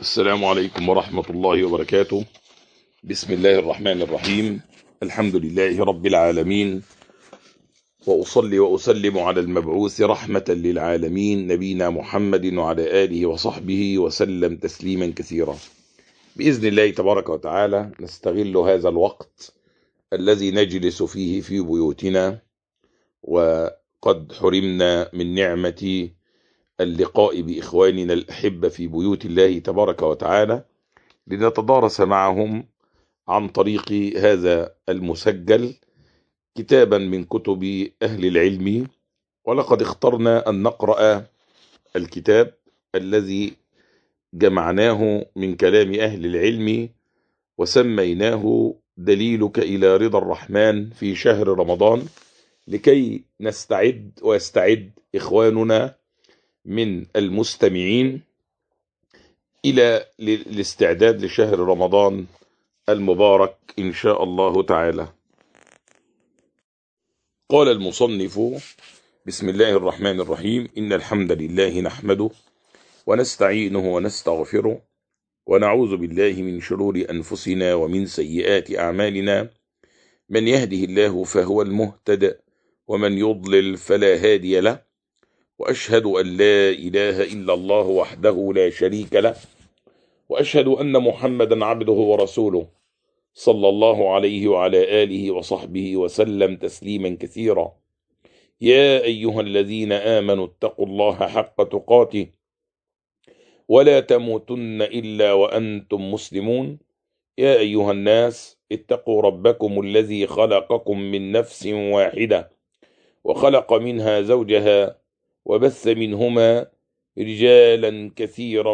السلام عليكم ورحمة الله وبركاته. بسم الله الرحمن الرحيم. الحمد لله رب العالمين، وأصلي وأسلم على المبعوث رحمة للعالمين نبينا محمد وعلى آله وصحبه وسلم تسليما كثيرا. بإذن الله تبارك وتعالى نستغل هذا الوقت الذي نجلس فيه في بيوتنا، وقد حرمنا من نعمة اللقاء بإخواننا الأحبة في بيوت الله تبارك وتعالى، لنتدارس معهم عن طريق هذا المسجل كتابا من كتب أهل العلم. ولقد اخترنا أن نقرأ الكتاب الذي جمعناه من كلام أهل العلم، وسميناه دليلك إلى رضا الرحمن في شهر رمضان، لكي نستعد ويستعد إخواننا من المستمعين إلى الاستعداد لشهر رمضان المبارك إن شاء الله تعالى. قال المصنف: بسم الله الرحمن الرحيم. إن الحمد لله نحمده ونستعينه ونستغفره، ونعوذ بالله من شرور أنفسنا ومن سيئات أعمالنا. من يهده الله فهو المهتد، ومن يضلل فلا هادي له. وأشهد أن لا إله إلا الله وحده لا شريك له، وأشهد أن محمدا عبده ورسوله صلى الله عليه وعلى آله وصحبه وسلم تسليما كثيرا. يا أيها الذين آمنوا اتقوا الله حق تقاته ولا تموتن إلا وأنتم مسلمون. يا أيها الناس اتقوا ربكم الذي خلقكم من نفس واحدة، وخلق منها زوجها، وبث منهما رجالا كثيرا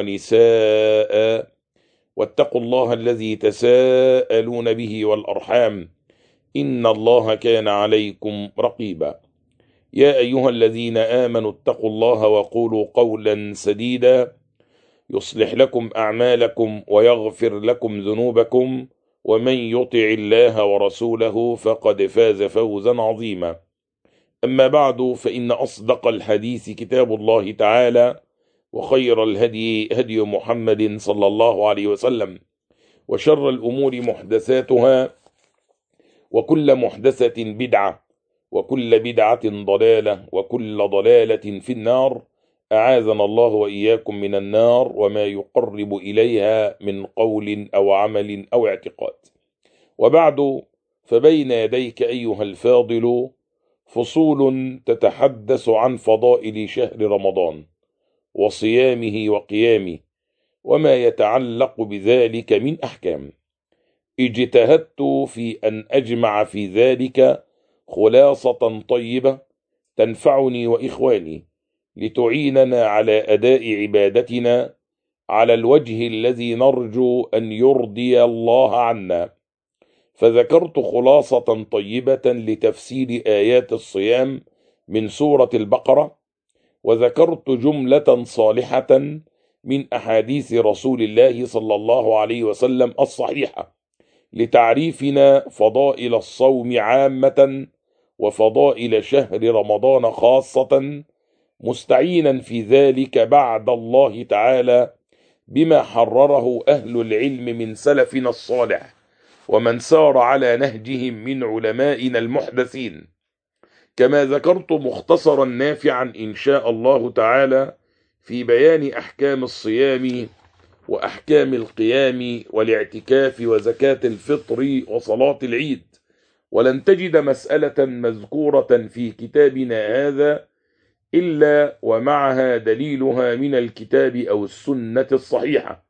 ونساء. واتقوا الله الذي تساءلون به والأرحام، إن الله كان عليكم رقيبا. يا أيها الذين آمنوا اتقوا الله وقولوا قولا سديدا، يصلح لكم أعمالكم ويغفر لكم ذنوبكم، ومن يطع الله ورسوله فقد فاز فوزا عظيما. أما بعد، فإن أصدق الحديث كتاب الله تعالى، وخير الهدي هدي محمد صلى الله عليه وسلم، وشر الأمور محدثاتها، وكل محدثة بدعة، وكل بدعة ضلالة، وكل ضلالة في النار. أعاذنا الله وإياكم من النار وما يقرب إليها من قول أو عمل أو اعتقاد. وبعد، فبين يديك أيها الفاضل فصول تتحدث عن فضائل شهر رمضان وصيامه وقيامه، وما يتعلق بذلك من أحكام. اجتهدت في أن أجمع في ذلك خلاصة طيبة تنفعني وإخواني، لتعيننا على أداء عبادتنا على الوجه الذي نرجو أن يرضي الله عنا. فذكرت خلاصة طيبة لتفسير آيات الصيام من سورة البقرة، وذكرت جملة صالحة من أحاديث رسول الله صلى الله عليه وسلم الصحيحة لتعريفنا فضائل الصوم عامة وفضائل شهر رمضان خاصة، مستعينا في ذلك بعد الله تعالى بما حرره أهل العلم من سلفنا الصالح، ومن سار على نهجهم من علمائنا المحدثين. كما ذكرت مختصرا نافعا إن شاء الله تعالى في بيان أحكام الصيام وأحكام القيام والاعتكاف وزكاة الفطر وصلاة العيد. ولن تجد مسألة مذكورة في كتابنا هذا إلا ومعها دليلها من الكتاب أو السنة الصحيحة،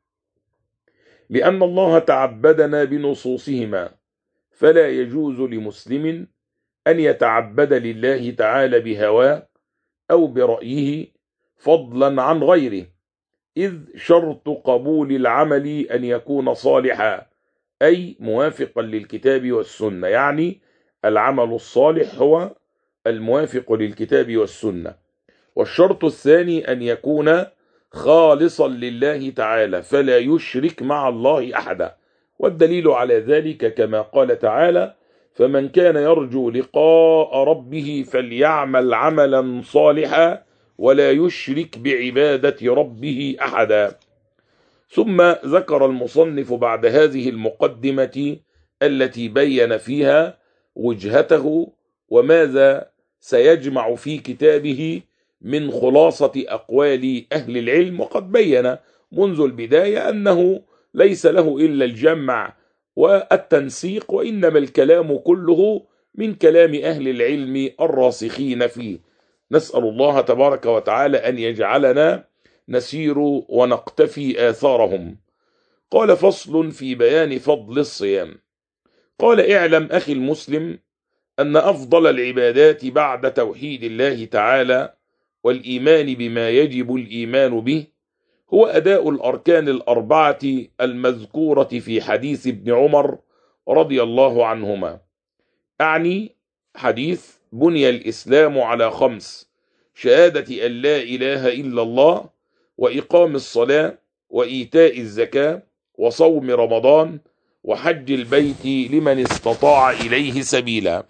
لأن الله تعبدنا بنصوصهما، فلا يجوز لمسلم أن يتعبد لله تعالى بهواه أو برأيه فضلا عن غيره، إذ شرط قبول العمل أن يكون صالحا، أي موافقا للكتاب والسنة. يعني العمل الصالح هو الموافق للكتاب والسنة. والشرط الثاني أن يكون خالصا لله تعالى، فلا يشرك مع الله أحدا. والدليل على ذلك كما قال تعالى: فمن كان يرجو لقاء ربه فليعمل عملا صالحا ولا يشرك بعبادة ربه أحدا. ثم ذكر المصنف بعد هذه المقدمة التي بين فيها وجهته وماذا سيجمع في كتابه من خلاصة أقوال أهل العلم، وقد بين منذ البداية أنه ليس له إلا الجمع والتنسيق، وإنما الكلام كله من كلام أهل العلم الراسخين فيه. نسأل الله تبارك وتعالى أن يجعلنا نسير ونقتفي آثارهم. قال: فصل في بيان فضل الصيام. قال: اعلم أخي المسلم أن أفضل العبادات بعد توحيد الله تعالى والإيمان بما يجب الإيمان به هو أداء الأركان الأربعة المذكورة في حديث ابن عمر رضي الله عنهما، أعني حديث: بني الإسلام على 5: شهادة أن لا إله إلا الله، وإقام الصلاة، وإيتاء الزكاة، وصوم رمضان، وحج البيت لمن استطاع إليه سبيلا.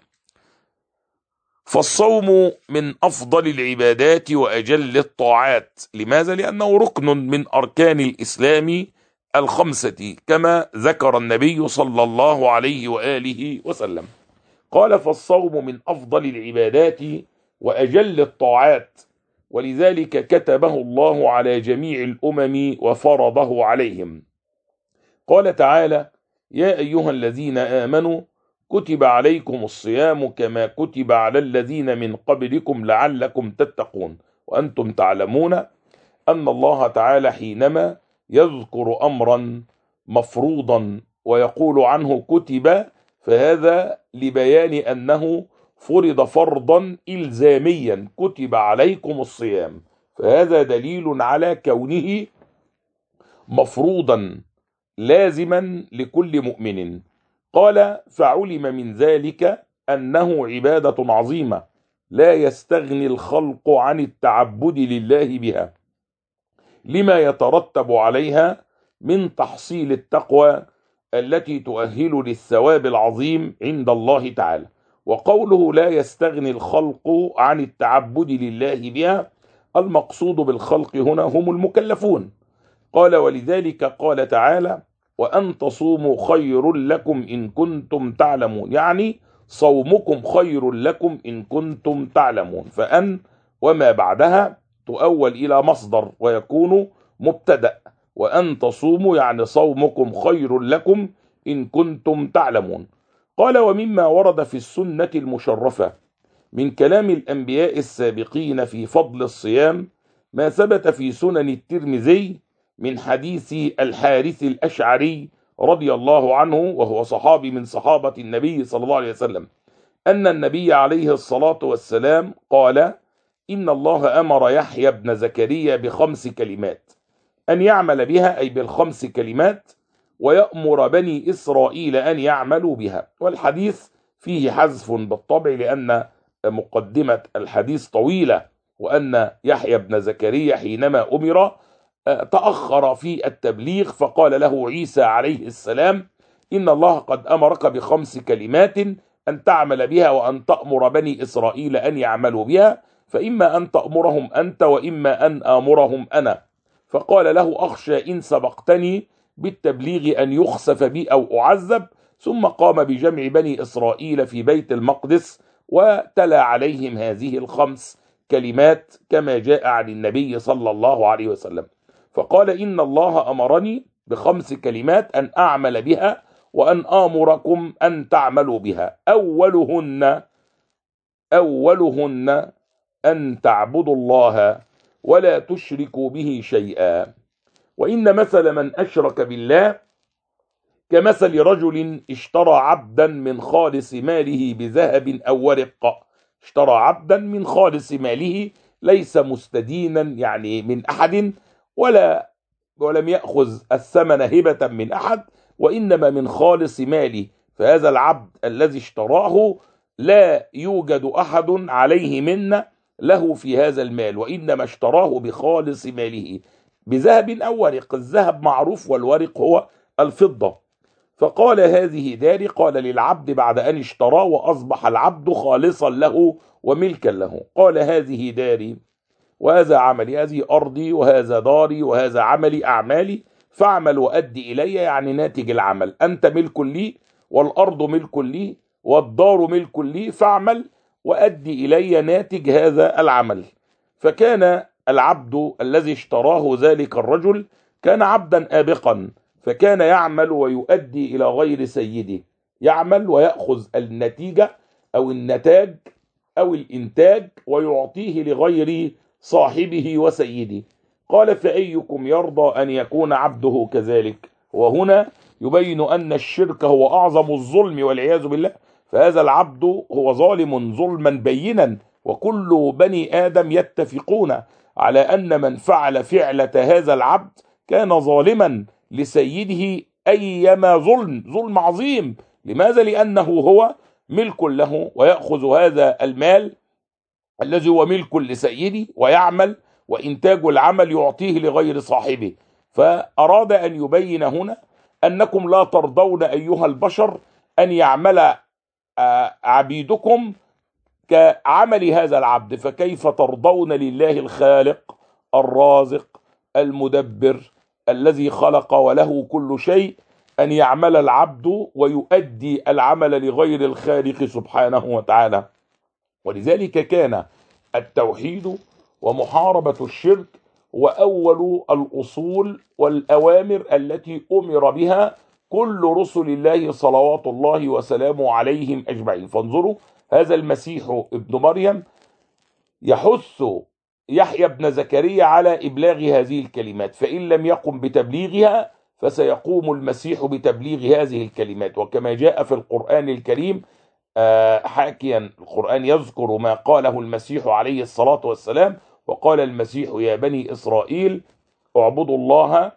فالصوم من أفضل العبادات وأجل الطاعات. لماذا؟ لأنه ركن من أركان الإسلام 5 كما ذكر النبي صلى الله عليه وآله وسلم. قال: فالصوم من أفضل العبادات وأجل الطاعات، ولذلك كتبه الله على جميع الأمم وفرضه عليهم. قال تعالى: يا أيها الذين آمنوا كتب عليكم الصيام كما كتب على الذين من قبلكم لعلكم تتقون، وأنتم تعلمون أن الله تعالى حينما يذكر أمرا مفروضا ويقول عنه كتب، فهذا لبيان أنه فرض فرضا إلزاميا، كتب عليكم الصيام، فهذا دليل على كونه مفروضا لازما لكل مؤمن. قال: فعلم من ذلك أنه عبادة عظيمة لا يستغني الخلق عن التعبد لله بها، لما يترتب عليها من تحصيل التقوى التي تؤهل للثواب العظيم عند الله تعالى. وقوله لا يستغني الخلق عن التعبد لله بها، المقصود بالخلق هنا هم المكلفون. قال: ولذلك قال تعالى: وأن تصوموا خير لكم إن كنتم تعلمون، يعني صومكم خير لكم إن كنتم تعلمون. فأن وما بعدها تؤول إلى مصدر ويكون مبتدأ، وأن تصوموا يعني صومكم خير لكم إن كنتم تعلمون. قال: ومما ورد في السنة المشرفة من كلام الأنبياء السابقين في فضل الصيام ما ثبت في سنن الترمذي من حديث الحارث الأشعري رضي الله عنه، وهو صحابي من صحابة النبي صلى الله عليه وسلم، أن النبي عليه الصلاة والسلام قال: إن الله أمر يحيى بن زكريا ب5 كلمات أن يعمل بها، أي بال5 كلمات، ويأمر بني إسرائيل أن يعملوا بها. والحديث فيه حذف بالطبع لأن مقدمة الحديث طويلة، وأن يحيى بن زكريا حينما أمر تأخر في التبليغ، فقال له عيسى عليه السلام: إن الله قد أمرك ب5 كلمات أن تعمل بها وأن تأمر بني إسرائيل أن يعملوا بها، فإما أن تأمرهم أنت وإما أن آمرهم أنا. فقال له: أخشى إن سبقتني بالتبليغ أن يخسف بي أو أعذب. ثم قام بجمع بني إسرائيل في بيت المقدس وتلا عليهم هذه ال5 كلمات كما جاء عن النبي صلى الله عليه وسلم. فقال: إن الله أمرني ب5 كلمات أن أعمل بها وأن آمركم أن تعملوا بها، أولهن أن تعبدوا الله ولا تشركوا به شيئا، وإن مثل من أشرك بالله كمثل رجل اشترى عبدا من خالص ماله بذهب أو ورق. اشترى عبدا من خالص ماله، ليس مستدينا يعني من أحد، ولم يأخذ الثمن هبة من أحد، وإنما من خالص ماله. فهذا العبد الذي اشتراه لا يوجد أحد عليه منا له في هذا المال، وإنما اشتراه بخالص ماله بذهب أو ورق. الذهب معروف والورق هو الفضة. فقال: هذه داري، قال للعبد بعد أن اشتراه وأصبح العبد خالصا له وملكا له. قال: هذه داري وهذا عملي، هذه أرضي وهذا داري وهذا عملي أعمالي، فاعمل وأدي إلي، يعني ناتج العمل. أنت ملك لي، والأرض ملك لي، والدار ملك لي، فاعمل وأدي إلي ناتج هذا العمل. فكان العبد الذي اشتراه ذلك الرجل كان عبدا آبقا، فكان يعمل ويؤدي إلى غير سيده، يعمل ويأخذ النتيجة أو النتاج أو الإنتاج ويعطيه لغير صاحبه وسيده. قال: فأيكم يرضى أن يكون عبده كذلك؟ وهنا يبين أن الشرك هو أعظم الظلم والعياذ بالله، فهذا العبد هو ظالم ظلما بينا، وكل بني آدم يتفقون على أن من فعل فعلة هذا العبد كان ظالما لسيده، أيما ظلم عظيم. لماذا؟ لأنه هو ملك له، ويأخذ هذا المال الذي هو ملك لسيدي ويعمل، وإنتاج العمل يعطيه لغير صاحبه. فأراد أن يبين هنا أنكم لا ترضون أيها البشر أن يعمل عبيدكم كعمل هذا العبد، فكيف ترضون لله الخالق الرازق المدبر الذي خلق وله كل شيء أن يعمل العبد ويؤدي العمل لغير الخالق سبحانه وتعالى؟ ولذلك كان التوحيد ومحاربة الشرك وأول الأصول والأوامر التي أمر بها كل رسل الله صلوات الله وسلامه عليهم أجمعين. فانظروا، هذا المسيح ابن مريم يحث يحيى بن زكريا على إبلاغ هذه الكلمات، فإن لم يقم بتبليغها فسيقوم المسيح بتبليغ هذه الكلمات. وكما جاء في القرآن الكريم حاكيا، القرآن يذكر ما قاله المسيح عليه الصلاة والسلام: وقال المسيح يا بني إسرائيل اعبدوا الله،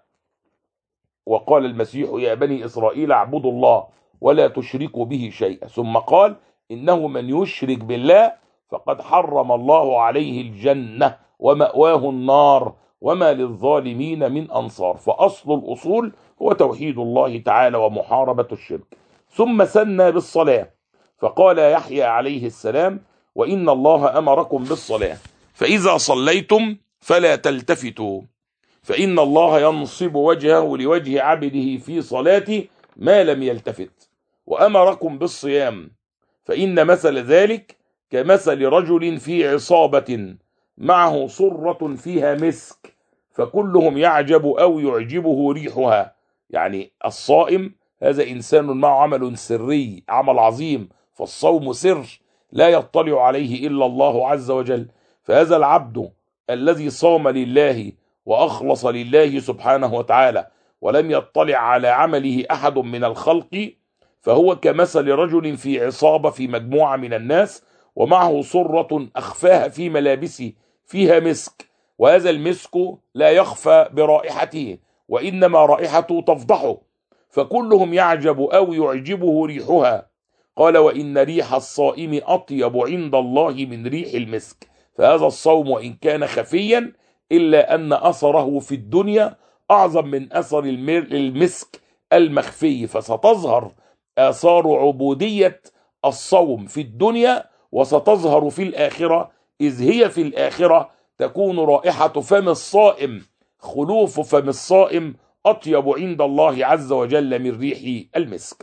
وقال المسيح يا بني إسرائيل اعبدوا الله ولا تشركوا به شيئا، ثم قال: إنه من يشرك بالله فقد حرم الله عليه الجنة ومأواه النار وما للظالمين من أنصار. فأصل الأصول هو توحيد الله تعالى ومحاربة الشرك. ثم سنى بالصلاة، فقال يحيى عليه السلام: وإن الله أمركم بالصلاة، فإذا صليتم فلا تلتفتوا، فإن الله ينصب وجهه لوجه عبده في صلاته ما لم يلتفت. وأمركم بالصيام، فإن مثل ذلك كمثل رجل في عصابة معه صرة فيها مسك، فكلهم يعجب أو يعجبه ريحها. يعني الصائم هذا إنسان معه عمل سري، عمل عظيم، فالصوم سر لا يطلع عليه إلا الله عز وجل. فهذا العبد الذي صام لله وأخلص لله سبحانه وتعالى ولم يطلع على عمله أحد من الخلق، فهو كمثل رجل في عصابة، في مجموعة من الناس، ومعه صرة أخفاها في ملابسه فيها مسك، وهذا المسك لا يخفى برائحته، وإنما رائحته تفضحه، فكلهم يعجب أو يعجبه ريحها. قال: وإن ريح الصائم أطيب عند الله من ريح المسك. فهذا الصوم وإن كان خفيا إلا أن أثره في الدنيا أعظم من أثر المسك المخفي، فستظهر آثار عبودية الصوم في الدنيا وستظهر في الآخرة، إذ هي في الآخرة تكون رائحة فم الصائم، خلوف فم الصائم أطيب عند الله عز وجل من ريح المسك.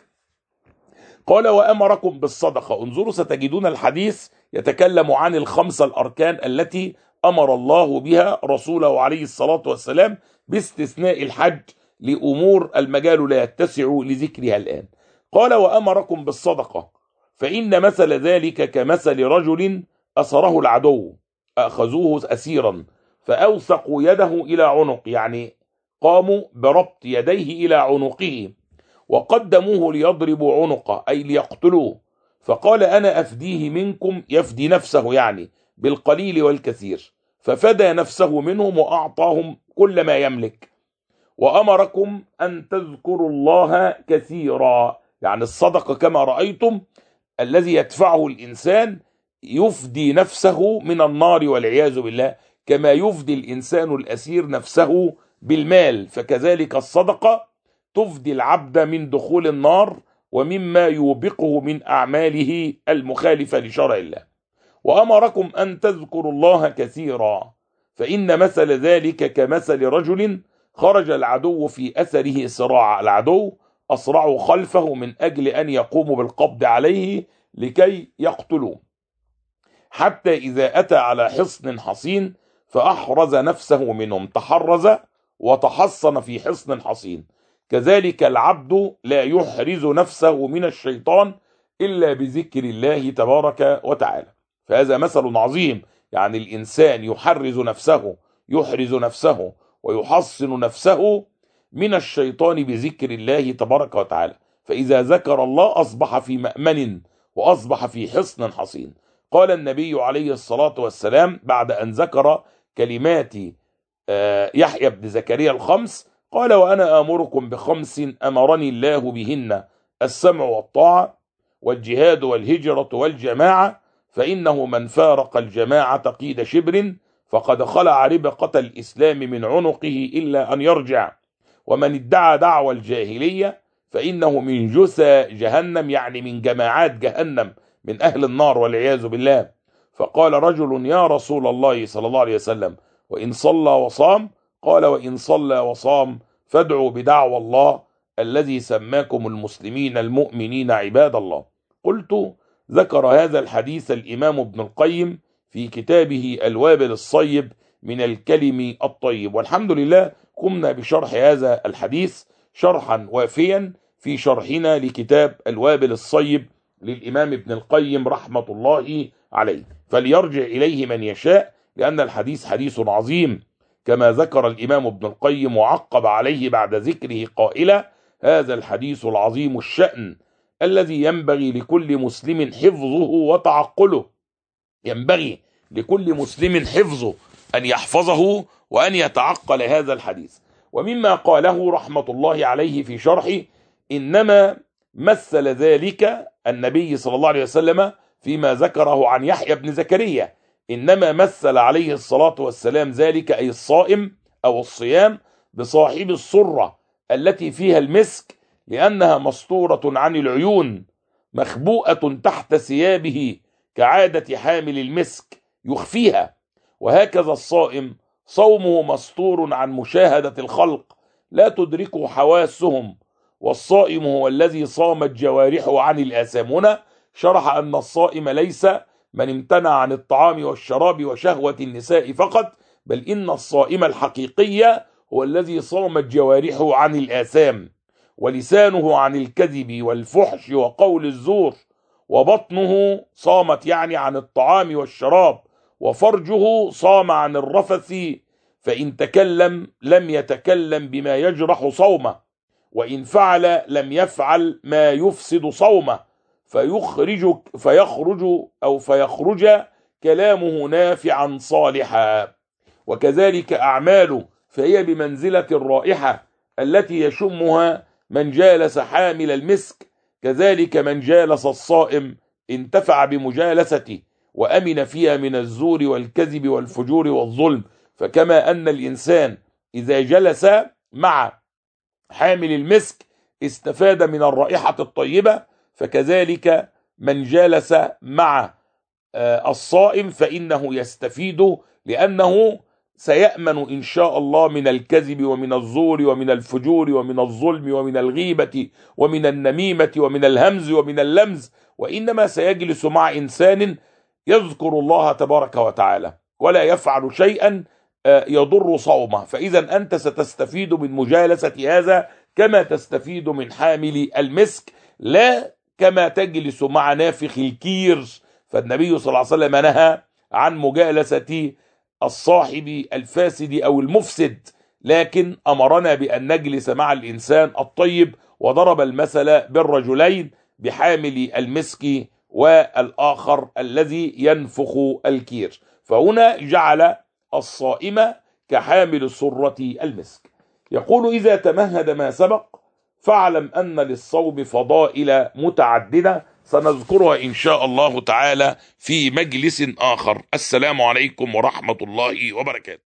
قال: وأمركم بالصدقة. انظروا، ستجدون الحديث يتكلم عن الخمسة الأركان التي أمر الله بها رسوله عليه الصلاة والسلام، باستثناء الحج لأمور المجال لا يتسع لذكرها الآن. قال: وأمركم بالصدقة، فإن مثل ذلك كمثل رجل أسره العدو، أخذوه أسيرا فأوثقوا يده إلى عنق، يعني قاموا بربط يديه إلى عنقه، وقدموه ليضربوا عنقه أي ليقتلوه، فقال: أنا أفديه منكم، يفدي نفسه يعني بالقليل والكثير، ففدى نفسه منهم وأعطاهم كل ما يملك. وأمركم أن تذكروا الله كثيرا، يعني الصدقة كما رأيتم الذي يدفعه الإنسان يفدي نفسه من النار والعياذ بالله، كما يفدي الإنسان الأسير نفسه بالمال، فكذلك الصدقة تفدي العبد من دخول النار ومما يوبقه من أعماله المخالفة لشرع الله. وأمركم أن تذكروا الله كثيرا، فإن مثل ذلك كمثل رجل خرج العدو في أثره صراع، العدو أسرعوا خلفه من أجل أن يقوموا بالقبض عليه لكي يقتلوه، حتى إذا أتى على حصن حصين فأحرز نفسه منهم، تحرز وتحصن في حصن حصين. كذلك العبد لا يحرز نفسه من الشيطان إلا بذكر الله تبارك وتعالى. فهذا مثل عظيم، يعني الإنسان يحرز نفسه ويحصن نفسه من الشيطان بذكر الله تبارك وتعالى. فإذا ذكر الله أصبح في مأمن وأصبح في حصن حصين. قال النبي عليه الصلاة والسلام بعد أن ذكر كلمات يحيى بن زكريا الخمس، قال: وأنا آمركم بخمس أمرني الله بهن: السمع والطاعة، والجهاد والهجرة والجماعة، فإنه من فارق الجماعة قيد شبر فقد خلع ربقة الإسلام من عنقه إلا أن يرجع، ومن ادعى دعوى الجاهلية فإنه من جثى جهنم، يعني من جماعات جهنم، من أهل النار والعياذ بالله. فقال رجل: يا رسول الله صلى الله عليه وسلم، وإن صلى وصام؟ قال: وإن صلى وصام فادعوا بدعوى الله الذي سماكم المسلمين المؤمنين عباد الله. قلت: ذكر هذا الحديث الإمام ابن القيم في كتابه الوابل الصيب من الكلم الطيب. والحمد لله قمنا بشرح هذا الحديث شرحا وافيا في شرحنا لكتاب الوابل الصيب للإمام ابن القيم رحمة الله عليه، فليرجع إليه من يشاء، لأن الحديث حديث عظيم كما ذكر الإمام ابن القيم وعقب عليه بعد ذكره قائلا: هذا الحديث العظيم الشأن الذي ينبغي لكل مسلم حفظه وتعقله، ينبغي لكل مسلم حفظه، أن يحفظه وأن يتعقل هذا الحديث. ومما قاله رحمة الله عليه في شرحه: إنما مثل ذلك النبي صلى الله عليه وسلم فيما ذكره عن يحيى بن زكريا، إنما مثل عليه الصلاة والسلام ذلك، أي الصائم أو الصيام، بصاحب الصرة التي فيها المسك، لأنها مستورة عن العيون مخبوءة تحت ثيابه كعادة حامل المسك يخفيها. وهكذا الصائم صومه مستور عن مشاهدة الخلق لا تدركه حواسهم، والصائم هو الذي صامت جوارحه عن الآثام. هنا شرح أن الصائم ليس من امتنع عن الطعام والشراب وشهوة النساء فقط، بل إن الصائم الحقيقي هو الذي صامت جوارحه عن الآثام، ولسانه عن الكذب والفحش وقول الزور، وبطنه صامت يعني عن الطعام والشراب، وفرجه صام عن الرفث، فإن تكلم لم يتكلم بما يجرح صومه، وإن فعل لم يفعل ما يفسد صومه، فيخرج كلامه نافعا صالحا. وكذلك أعماله فهي بمنزلة الرائحة التي يشمها من جالس حامل المسك، كذلك من جالس الصائم انتفع بمجالسته وأمن فيها من الزور والكذب والفجور والظلم. فكما أن الإنسان إذا جلس مع حامل المسك استفاد من الرائحة الطيبة، فكذلك من جالس مع الصائم فإنه يستفيد، لأنه سيأمن إن شاء الله من الكذب ومن الزور ومن الفجور ومن الظلم ومن الغيبة ومن النميمة ومن الهمز ومن اللمز، وإنما سيجلس مع إنسان يذكر الله تبارك وتعالى ولا يفعل شيئا يضر صومه. فإذا أنت ستستفيد من مجالسة هذا كما تستفيد من حامل المسك، لا كما تجلس مع نافخ الكير. فالنبي صلى الله عليه وسلم نهى عن مجالسة الصاحب الفاسد أو المفسد، لكن أمرنا بأن نجلس مع الإنسان الطيب، وضرب المثل بالرجلين بحامل المسك والآخر الذي ينفخ الكير. فهنا جعل الصائم كحامل سرة المسك. يقول: إذا تمهد ما سبق فاعلم أن للصوم فضائل متعددة سنذكرها إن شاء الله تعالى في مجلس آخر. السلام عليكم ورحمة الله وبركاته.